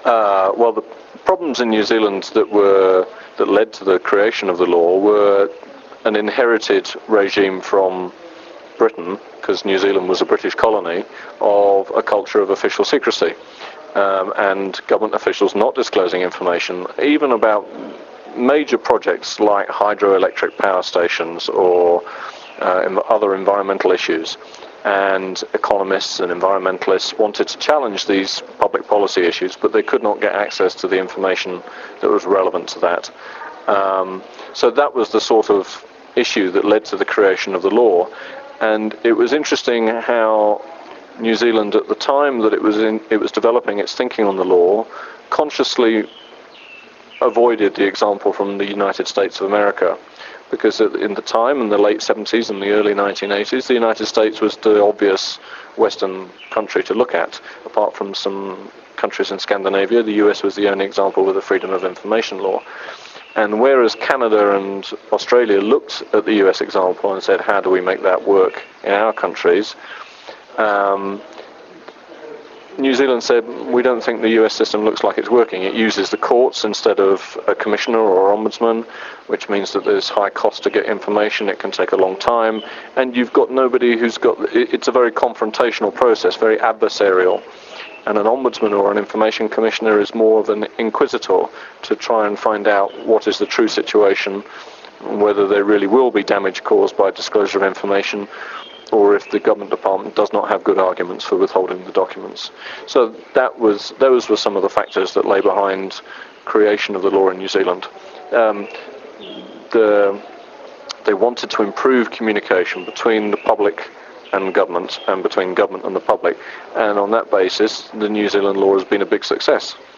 Well, the problems in New Zealand that led to the creation of the law were an inherited regime from Britain, because New Zealand was a British colony, of a culture of official secrecy, and government officials not disclosing information, even about major projects like hydroelectric power stations or other environmental issues. And economists and environmentalists wanted to challenge these public policy issues, but they could not get access to the information that was relevant to that. So that was the sort of issue that led to the creation of the law. And it was interesting how New Zealand, at the time that it was developing its thinking on the law, consciously avoided the example from the United States of America. Because in the time, in the late 70s and the early 1980s, the United States was the obvious Western country to look at. Apart from some countries in Scandinavia, the US was the only example with a freedom of information law. And whereas Canada and Australia looked at the US example and said, how do we make that work in our countries? New Zealand said, we don't think the US system looks like it's working. It uses the courts instead of a commissioner or ombudsman, which means that there's high cost to get information. It can take a long time. And you've got nobody who's got... It's a very confrontational process, very adversarial. And an ombudsman or an information commissioner is more of an inquisitor to try and find out what is the true situation, whether there really will be damage caused by disclosure of information, or if the government department does not have good arguments for withholding the documents. So those were some of the factors that lay behind creation of the law in New Zealand. They wanted to improve communication between the public and government, and between government and the public, and on that basis the New Zealand law has been a big success.